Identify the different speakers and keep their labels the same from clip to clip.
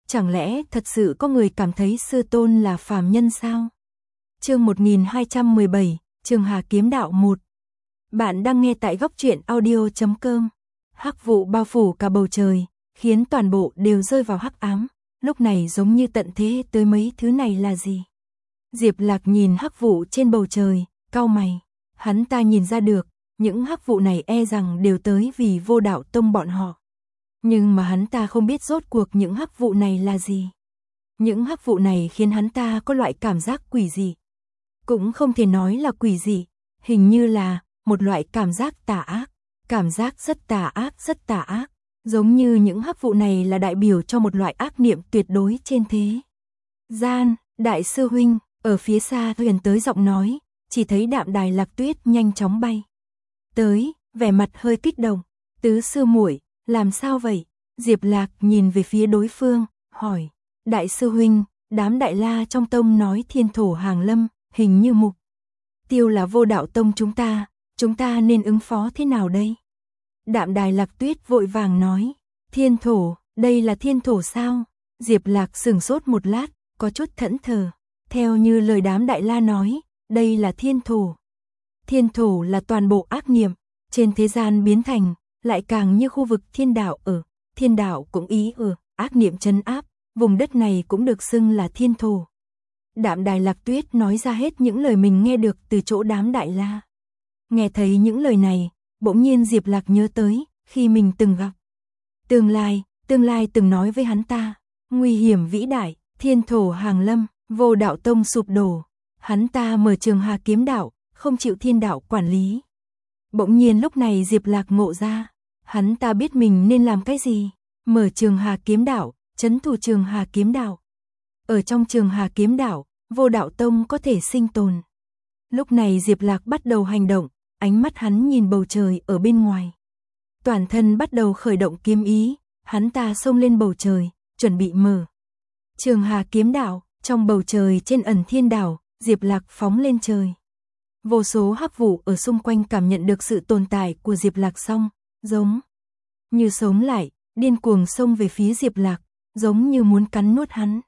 Speaker 1: Chẳng lẽ thật sự có người cảm thấy sư tôn là phàm nhân sao? Chương 1217, Trường Hà Kiếm Đạo 1. Bạn đang nghe tại góc truyện audio.com. Hắc vụ bao phủ cả bầu trời, khiến toàn bộ đều rơi vào hắc ám, lúc này giống như tận thế tới. Mấy thứ này là gì? Diệp Lạc nhìn hắc vụ trên bầu trời, cau mày. Hắn ta nhìn ra được, những hắc vụ này e rằng đều tới vì Vô Đạo Tông bọn họ. Nhưng mà hắn ta không biết rốt cuộc những hắc vụ này là gì. Những hắc vụ này khiến hắn ta có loại cảm giác quỷ dị. Cũng không thể nói là quỷ dị, hình như là một loại cảm giác tà ác. Cảm giác rất tà ác, rất tà ác. Giống như những hắc vụ này là đại biểu cho một loại ác niệm tuyệt đối trên thế gian. Đại sư huynh, ở phía xa thuyền tới giọng nói, chỉ thấy Đạm Đài Lạc Tuyết nhanh chóng bay tới, vẻ mặt hơi kích động. Tứ sư muội, làm sao vậy? Diệp Lạc nhìn về phía đối phương, hỏi. Đại sư huynh, đám đại la trong tông nói thiên thổ hàng lâm, hình như mục tiêu là Vô Đạo Tông chúng ta nên ứng phó thế nào đây? Đạm Đài Lạc Tuyết vội vàng nói. Thiên thổ, đây là thiên thổ sao? Diệp Lạc sửng sốt một lát, có chút thẫn thờ. Theo như lời đám đại la nói, đây là thiên thổ. Thiên thổ là toàn bộ ác niệm trên thế gian biến thành, lại càng như khu vực thiên đạo ở. Thiên đạo cũng ý ở, ác niệm trấn áp, vùng đất này cũng được xưng là thiên thổ. Đạm Đài Lạc Tuyết nói ra hết những lời mình nghe được từ chỗ đám đại la. Nghe thấy những lời này, bỗng nhiên Diệp Lạc nhớ tới khi mình từng gặp tương lai từng nói với hắn ta, nguy hiểm vĩ đại, thiên thổ hàng lâm, Vô Đạo Tông sụp đổ, hắn ta mở Trường Hà Kiếm Đạo, không chịu thiên đạo quản lý. Bỗng nhiên lúc này Diệp Lạc ngộ ra, hắn ta biết mình nên làm cái gì, mở Trường Hà Kiếm Đạo, trấn thủ Trường Hà Kiếm Đạo. Ở trong Trường Hà Kiếm Đạo, Vô Đạo Tông có thể sinh tồn. Lúc này Diệp Lạc bắt đầu hành động, ánh mắt hắn nhìn bầu trời ở bên ngoài. Toàn thân bắt đầu khởi động kiếm ý, hắn ta xông lên bầu trời, chuẩn bị mở Trường Hà Kiếm Đạo. Trong bầu trời trên ẩn thiên đảo, Diệp Lạc phóng lên trời. Vô số hắc vụ ở xung quanh cảm nhận được sự tồn tại của Diệp Lạc xong, giống như sống lại, điên cuồng xông về phía Diệp Lạc, giống như muốn cắn nuốt hắn.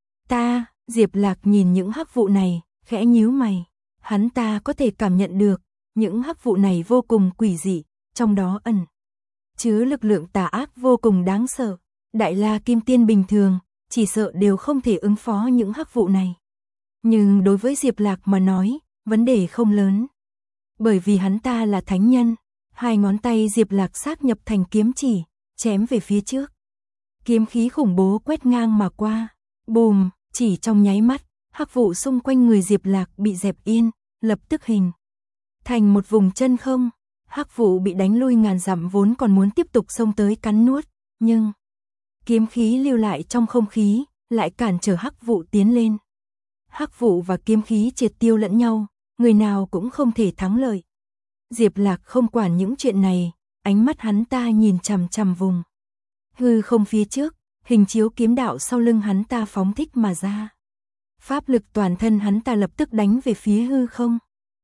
Speaker 1: Diệp Lạc nhìn những hắc vụ này, khẽ nhíu mày. Hắn ta có thể cảm nhận được, những hắc vụ này vô cùng quỷ dị, trong đó ẩn chứa lực lượng tà ác vô cùng đáng sợ. Đại la kim tiên bình thường, chỉ sợ đều không thể ứng phó những hắc vụ này. Nhưng đối với Diệp Lạc mà nói, vấn đề không lớn. Bởi vì hắn ta là thánh nhân, hai ngón tay Diệp Lạc sát nhập thành kiếm chỉ, chém về phía trước. Kiếm khí khủng bố quét ngang mà qua. Bùm, chỉ trong nháy mắt, hắc vụ xung quanh người Diệp Lạc bị dẹp yên, lập tức hình thành một vùng chân không. Hắc vụ bị đánh lui ngàn dặm vốn còn muốn tiếp tục xông tới cắn nuốt, nhưng kiếm khí lưu lại trong không khí, lại cản trở hắc vụ tiến lên. Hắc vụ và kiếm khí triệt tiêu lẫn nhau, người nào cũng không thể thắng lợi. Diệp Lạc không quản những chuyện này, ánh mắt hắn ta nhìn chằm chằm vùng hư không phía trước, hình chiếu kiếm đạo sau lưng hắn ta phóng thích mà ra. Pháp lực toàn thân hắn ta lập tức đánh về phía hư không.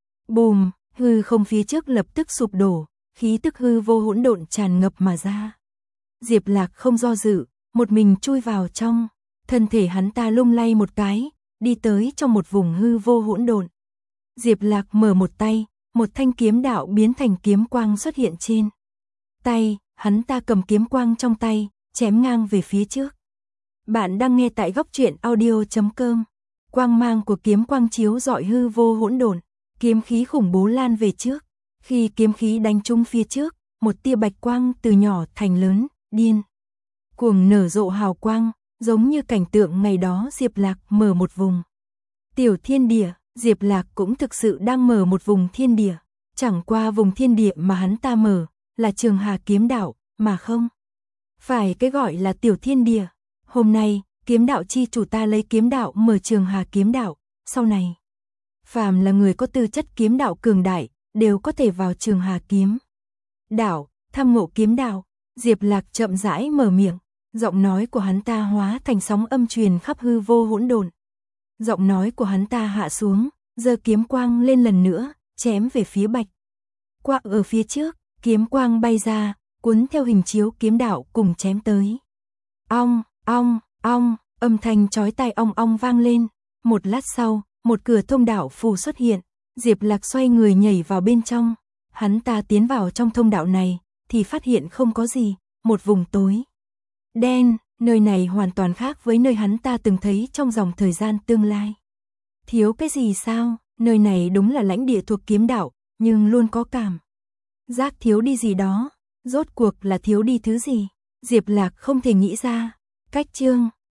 Speaker 1: Bùm, hư không phía trước lập tức sụp đổ, khí tức hư vô hỗn độn tràn ngập mà ra. Diệp Lạc không do dự, một mình chui vào trong, thân thể hắn ta lung lay một cái, đi tới trong một vùng hư vô hỗn độn. Diệp Lạc mở một tay, một thanh kiếm đạo biến thành kiếm quang xuất hiện trên tay, hắn ta cầm kiếm quang trong tay, chém ngang về phía trước. Bạn đang nghe tại góc truyện audio.com. Quang mang của kiếm quang chiếu rọi hư vô hỗn độn, kiếm khí khủng bố lan về trước. Khi kiếm khí đánh trúng phía trước, một tia bạch quang từ nhỏ thành lớn, điên cuồng nở rộ hào quang, giống như cảnh tượng ngày đó Diệp Lạc mở một vùng tiểu thiên địa. Diệp Lạc cũng thực sự đang mở một vùng thiên địa, chẳng qua vùng thiên địa mà hắn ta mở là Trường Hà Kiếm Đạo, mà không phải cái gọi là tiểu thiên địa. Hôm nay, kiếm đạo chi chủ ta lấy kiếm đạo mở Trường Hà Kiếm Đạo, sau này phàm là người có tư chất kiếm đạo cường đại, đều có thể vào Trường Hà Kiếm Đạo, tham ngộ kiếm đạo. Diệp Lạc chậm rãi mở miệng, giọng nói của hắn ta hóa thành sóng âm truyền khắp hư vô hỗn độn. Giọng nói của hắn ta hạ xuống, giơ kiếm quang lên lần nữa, chém về phía bạch quang ở phía trước, kiếm quang bay ra, cuốn theo hình chiếu kiếm đạo cùng chém tới. Ong, ong, Ong, âm thanh chói tai ong ong vang lên. Một lát sau, một cửa thông đạo phù xuất hiện. Diệp Lạc xoay người nhảy vào bên trong. Hắn ta tiến vào trong thông đạo này, thì phát hiện không có gì, một vùng tối đen, nơi này hoàn toàn khác với nơi hắn ta từng thấy trong dòng thời gian tương lai. Thiếu cái gì sao? Nơi này đúng là lãnh địa thuộc kiếm đạo, nhưng luôn có cảm giác thiếu đi gì đó. Rốt cuộc là thiếu đi thứ gì? Diệp Lạc không thể nghĩ ra. Cách chương